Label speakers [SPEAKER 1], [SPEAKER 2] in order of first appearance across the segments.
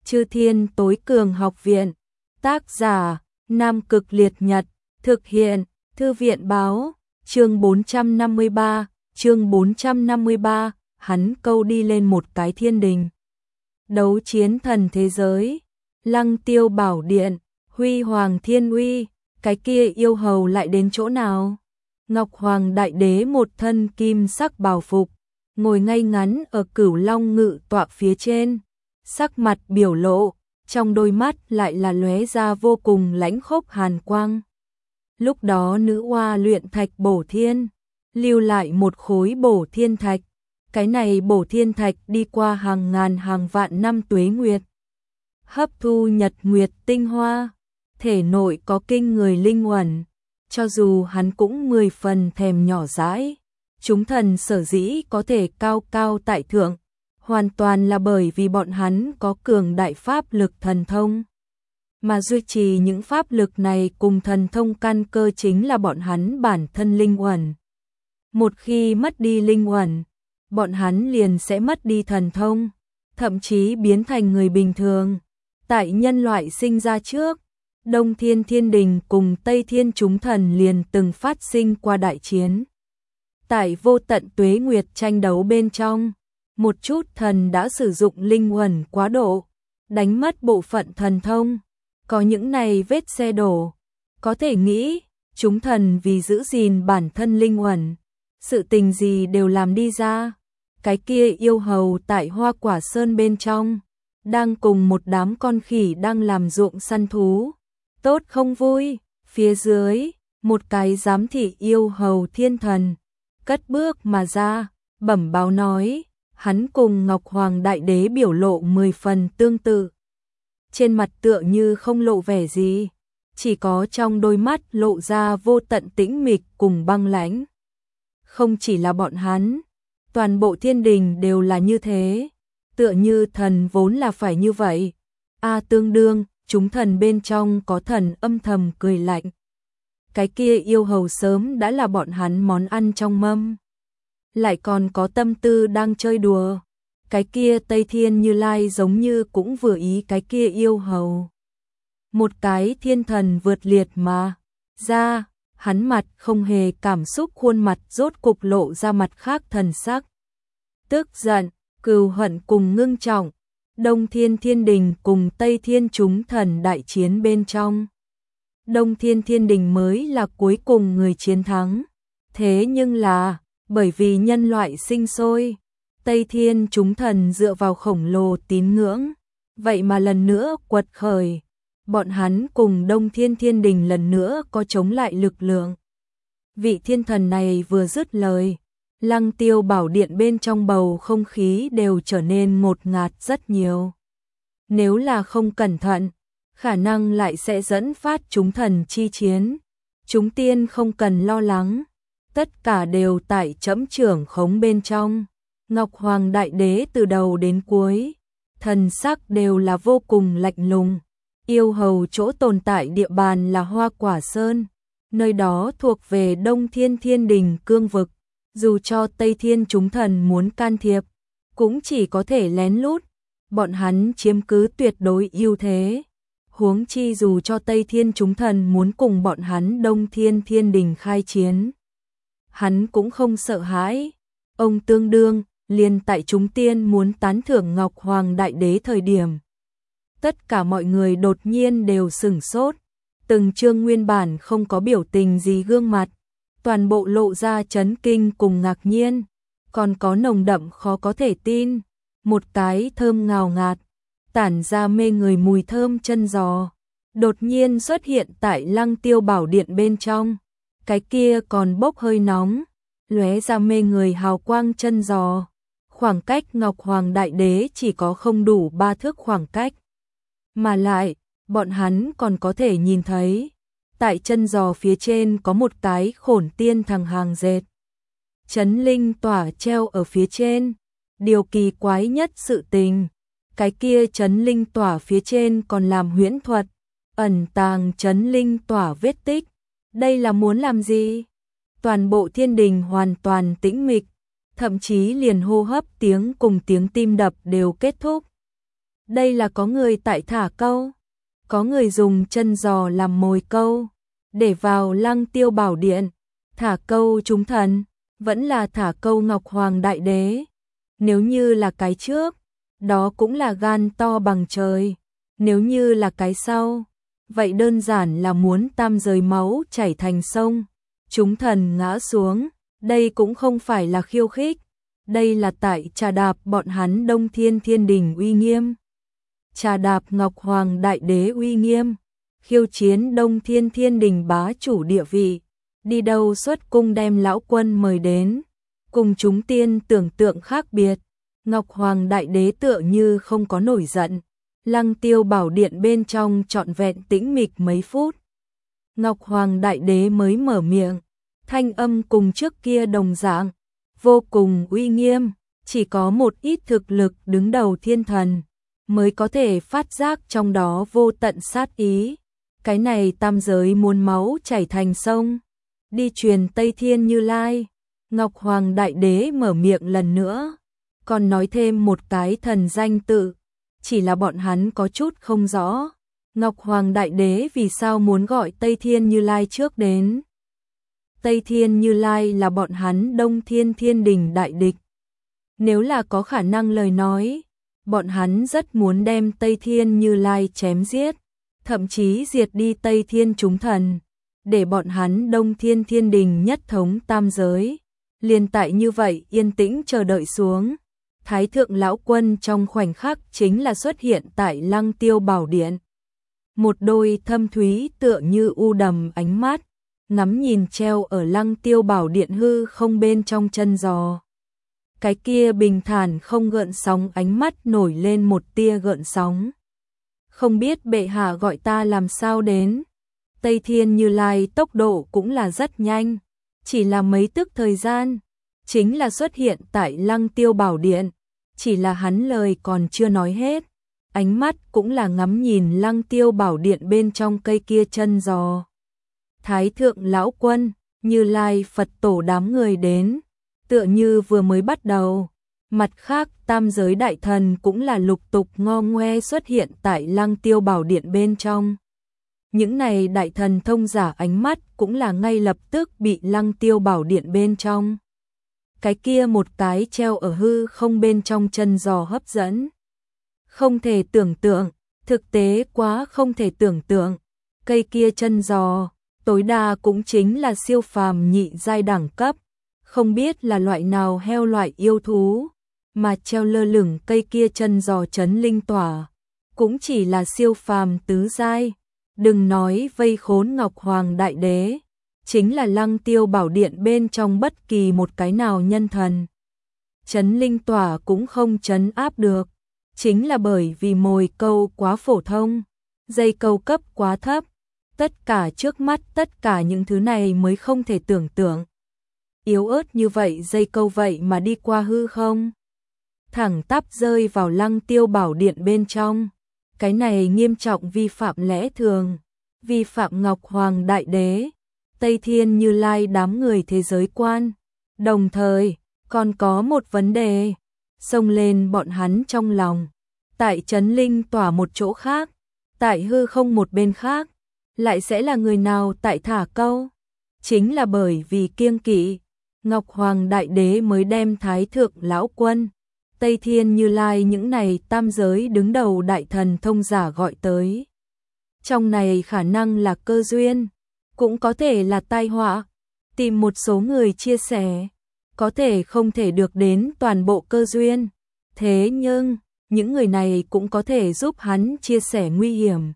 [SPEAKER 1] Chư Thiên Tối Cường Học Viện. Tác giả: Nam Cực Liệt Nhật. Thực hiện: Thư viện báo. Chương 453, hắn câu đi lên một cái thiên đình. Đấu chiến thần thế giới, Lăng Tiêu Bảo Điện, huy hoàng thiên uy, cái kia yêu hầu lại đến chỗ nào? Ngọc Hoàng Đại Đế một thân kim sắc bào phục, ngồi ngay ngắn ở Cửu Long ngự tọa phía trên, sắc mặt biểu lộ, trong đôi mắt lại là lóe ra vô cùng lãnh khốc hàn quang. Lúc đó nữ oa luyện thạch bổ thiên, lưu lại một khối bổ thiên thạch. Cái này bổ thiên thạch đi qua hàng ngàn hàng vạn năm tuế nguyệt, hấp thu nhật nguyệt tinh hoa, thể nội có kinh người linh uẩn, cho dù hắn cũng 10 phần thèm nhỏ dãi. Chúng thần sở dĩ có thể cao cao tại thượng, hoàn toàn là bởi vì bọn hắn có cường đại pháp lực thần thông. Mà duy trì những pháp lực này cùng thần thông căn cơ chính là bọn hắn bản thân linh uẩn. Một khi mất đi linh uẩn, bọn hắn liền sẽ mất đi thần thông, thậm chí biến thành người bình thường. Tại nhân loại sinh ra trước, Đông Thiên Thiên Đình cùng Tây Thiên chúng thần liền từng phát sinh qua đại chiến. Tại vô tận tuế nguyệt tranh đấu bên trong, một chút thần đã sử dụng linh uẩn quá độ, đánh mất bộ phận thần thông, có những này vết xe đổ. Có thể nghĩ, chúng thần vì giữ gìn bản thân linh uẩn, sự tình gì đều làm đi ra. Cái kia yêu hầu tại Hoa Quả Sơn bên trong, đang cùng một đám con khỉ đang làm ruộng săn thú. Tốt không vui, phía dưới, một cái giám thị yêu hầu thiên thần, cất bước mà ra, bẩm báo nói, hắn cùng Ngọc Hoàng Đại Đế biểu lộ 10 phần tương tự. Trên mặt tựa như không lộ vẻ gì, chỉ có trong đôi mắt lộ ra vô tận tĩnh mịch cùng băng lãnh. Không chỉ là bọn hắn, toàn bộ thiên đình đều là như thế, tựa như thần vốn là phải như vậy. Tương đương, chúng thần bên trong có thần âm thầm cười lạnh. Cái kia yêu hầu sớm đã là bọn hắn món ăn trong mâm, lại còn có tâm tư đang chơi đùa. Cái kia Tây Thiên Như Lai giống như cũng vừa ý cái kia yêu hầu. Một cái thiên thần vượt liệt mà ra, hắn mặt không hề cảm xúc, khuôn mặt rốt cục lộ ra mặt khác thần sắc. Tức giận, cừu hận cùng ngưng trọng. Đông Thiên Thiên Đình cùng Tây Thiên chúng thần đại chiến bên trong, Đông Thiên Thiên Đình mới là cuối cùng người chiến thắng. Thế nhưng là, bởi vì nhân loại sinh sôi, Tây Thiên chúng thần dựa vào khổng lồ tín ngưỡng, vậy mà lần nữa quật khởi. Bọn hắn cùng Đông Thiên Thiên Đình lần nữa có chống lại lực lượng. Vị thiên thần này vừa dứt lời, Lăng Tiêu Bảo Điện bên trong bầu không khí đều trở nên ngột ngạt rất nhiều. Nếu là không cẩn thận, khả năng lại sẽ dẫn phát chúng thần chi chiến. Chúng tiên không cần lo lắng, tất cả đều tại trẫm trưởng khống bên trong. Ngọc Hoàng Đại Đế từ đầu đến cuối, thần sắc đều là vô cùng lạnh lùng. Yêu hầu chỗ tồn tại địa bàn là Hoa Quả Sơn, nơi đó thuộc về Đông Thiên Thiên Đình cương vực. Dù cho Tây Thiên chúng thần muốn can thiệp, cũng chỉ có thể lén lút. Bọn hắn chiếm cứ tuyệt đối ưu thế. Huống chi dù cho Tây Thiên chúng thần muốn cùng bọn hắn Đông Thiên Thiên Đình khai chiến, hắn cũng không sợ hãi. Ông tương đương, liền tại chúng tiên muốn tán thưởng Ngọc Hoàng Đại Đế thời điểm, tất cả mọi người đột nhiên đều sửng sốt. Từng chương nguyên bản không có biểu tình gì gương mặt, toàn bộ lộ ra chấn kinh cùng ngạc nhiên, còn có nồng đậm khó có thể tin. Một cái thơm ngào ngạt, tản ra mê người mùi thơm chân giò, đột nhiên xuất hiện tại Lăng Tiêu Bảo Điện bên trong. Cái kia còn bốc hơi nóng, lóe ra mê người hào quang chân giò. Khoảng cách Ngọc Hoàng Đại Đế chỉ có không đủ 3 thước khoảng cách. Mà lại, bọn hắn còn có thể nhìn thấy, tại chân giò phía trên có một cái khổn tiên thằng hàng dệt. Chấn linh tỏa treo ở phía trên. Điều kỳ quái nhất sự tình, cái kia chấn linh tỏa phía trên còn làm huyễn thuật, ẩn tàng chấn linh tỏa vết tích. Đây là muốn làm gì? Toàn bộ thiên đình hoàn toàn tĩnh mịch, thậm chí liền hô hấp tiếng cùng tiếng tim đập đều kết thúc. Đây là có người tại thả câu, có người dùng chân giò làm mồi câu, để vào Lăng Tiêu Bảo Điện, thả câu chúng thần, vẫn là thả câu Ngọc Hoàng Đại Đế. Nếu như là cái trước, đó cũng là gan to bằng trời, nếu như là cái sau, vậy đơn giản là muốn tam giới máu chảy thành sông, chúng thần ngã xuống, đây cũng không phải là khiêu khích, đây là tại trà đạp bọn hắn Đông Thiên Thiên Đình uy nghiêm. Trà đạp Ngọc Hoàng Đại Đế uy nghiêm, khiêu chiến Đông Thiên Thiên Đình bá chủ địa vị, đi đâu xuất cung đem lão quân mời đến, cùng chúng tiên tưởng tượng khác biệt. Ngọc Hoàng Đại Đế tựa như không có nổi giận, Lăng Tiêu Bảo Điện bên trong trọn vẹn tĩnh mịch mấy phút. Ngọc Hoàng Đại Đế mới mở miệng, thanh âm cùng trước kia đồng dạng, vô cùng uy nghiêm, chỉ có một ít thực lực đứng đầu thiên thần mới có thể phát giác trong đó vô tận sát ý. Cái này tam giới muốn máu chảy thành sông, đi truyền Tây Thiên Như Lai. Ngọc Hoàng Đại Đế mở miệng lần nữa, còn nói thêm một cái thần danh tự, chỉ là bọn hắn có chút không rõ. Ngọc Hoàng Đại Đế vì sao muốn gọi Tây Thiên Như Lai trước đến? Tây Thiên Như Lai là bọn hắn Đông Thiên Thiên Đình đại địch. Nếu là có khả năng lời nói, bọn hắn rất muốn đem Tây Thiên Như Lai chém giết, thậm chí diệt đi Tây Thiên chúng thần, để bọn hắn Đông Thiên Thiên Đình nhất thống tam giới. Liên tại như vậy yên tĩnh chờ đợi xuống, Thái thượng lão quân trong khoảnh khắc chính là xuất hiện tại Lăng Tiêu Bảo Điện. Một đôi thâm thúy tựa như u đầm ánh mắt, ngắm nhìn treo ở Lăng Tiêu Bảo Điện hư không bên trong chân giò. Cái kia bình thản không gợn sóng ánh mắt nổi lên một tia gợn sóng. Không biết bệ hạ gọi ta làm sao đến. Tây Thiên Như Lai tốc độ cũng là rất nhanh, chỉ là mấy tức thời gian, chính là xuất hiện tại Lăng Tiêu Bảo Điện, chỉ là hắn lời còn chưa nói hết, ánh mắt cũng là ngắm nhìn Lăng Tiêu Bảo Điện bên trong cây kia chân giò. Thái thượng lão quân, Như Lai Phật tổ đám người đến, tựa như vừa mới bắt đầu. Mặt khác tam giới đại thần cũng là lục tục ngo ngoe xuất hiện tại Lăng Tiêu Bảo Điện bên trong. Những này đại thần thông giả ánh mắt cũng là ngay lập tức bị Lăng Tiêu Bảo Điện bên trong. Cái kia một cái treo ở hư không bên trong chân giò hấp dẫn. Không thể tưởng tượng, thực tế quá không thể tưởng tượng. Cây kia chân giò, tối đa cũng chính là siêu phàm nhị giai đẳng cấp. Không biết là loại nào heo loại yêu thú, mà treo lơ lửng cây kia chân giò chấn linh tỏa, cũng chỉ là siêu phàm tứ giai. Đừng nói vây khốn Ngọc Hoàng Đại Đế, chính là Lăng Tiêu Bảo Điện bên trong bất kỳ một cái nào nhân thần. Chấn linh tỏa cũng không chấn áp được, chính là bởi vì mồi câu quá phổ thông, dây câu cấp quá thấp, tất cả trước mắt tất cả những thứ này mới không thể tưởng tượng. Yếu ớt như vậy dây câu vậy mà đi qua hư không, thẳng tắp rơi vào Lăng Tiêu Bảo Điện bên trong. Cái này nghiêm trọng vi phạm lẽ thường, vi phạm Ngọc Hoàng Đại Đế, Tây Thiên Như Lai đám người thế giới quan. Đồng thời, còn có một vấn đề xông lên bọn hắn trong lòng. Tại chấn linh tỏa một chỗ khác, tại hư không một bên khác, lại sẽ là người nào tại thả câu? Chính là bởi vì kiêng kỵ, Ngọc Hoàng Đại Đế mới đem Thái thượng lão quân, Tây Thiên Như Lai những này tam giới đứng đầu đại thần thông giả gọi tới. Trong này khả năng là cơ duyên, cũng có thể là tai họa, tìm một số người chia sẻ, có thể không thể được đến toàn bộ cơ duyên. Thế nhưng, những người này cũng có thể giúp hắn chia sẻ nguy hiểm.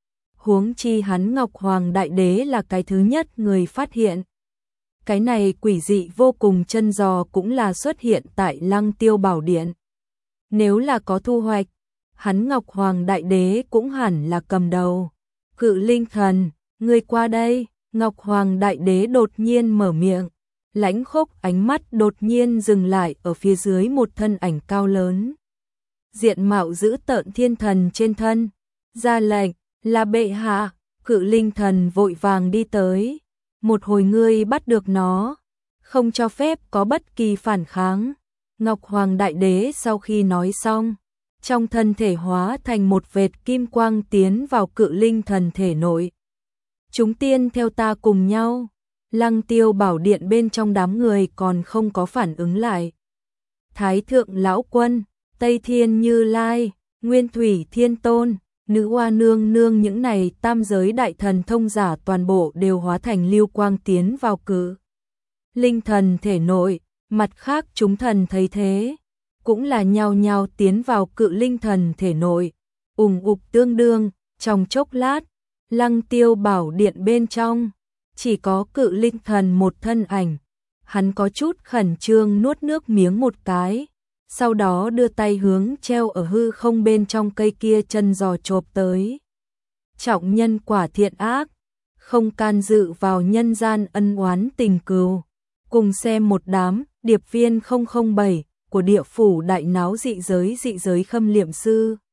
[SPEAKER 1] Huống chi hắn Ngọc Hoàng Đại Đế là cái thứ nhất người phát hiện. Cái này quỷ dị vô cùng chân giò cũng là xuất hiện tại Lăng Tiêu Bảo Điện. Nếu là có thu hoạch, hắn Ngọc Hoàng Đại Đế cũng hẳn là cầm đầu. Cự linh thần, ngươi qua đây. Ngọc Hoàng Đại Đế đột nhiên mở miệng, lãnh khốc ánh mắt đột nhiên dừng lại ở phía dưới một thân ảnh cao lớn. Diện mạo dữ tợn thiên thần trên thân, ra lệnh, là bệ hạ. Cự linh thần vội vàng đi tới. Một hồi ngươi bắt được nó, không cho phép có bất kỳ phản kháng. Ngọc Hoàng Đại Đế sau khi nói xong, trong thân thể hóa thành một vệt kim quang tiến vào cự linh thần thể nội. Chúng tiên theo ta cùng nhau. Lăng Tiêu bảo điện bên trong đám người còn không có phản ứng lại. Thái thượng lão quân, Tây Thiên Như Lai, Nguyên Thủy Thiên Tôn, Nữ Hoa Nương Nương, những này tam giới đại thần thông giả toàn bộ đều hóa thành lưu quang tiến vào cự linh thần thể nội. Mặt khác chúng thần thấy thế, cũng là nhao nhao tiến vào cự linh thần thể nội, ùng ục tương đương. Trong chốc lát, Lăng Tiêu bảo điện bên trong chỉ có cự linh thần một thân ảnh. Hắn có chút khẩn trương nuốt nước miếng một cái, sau đó đưa tay hướng treo ở hư không bên trong cây kia chân giò chộp tới. Trọng nhân quả thiện ác, không can dự vào nhân gian ân oán tình cừu. Cùng xem một đám điệp viên 007 của địa phủ đại náo dị giới khâm liệm sư.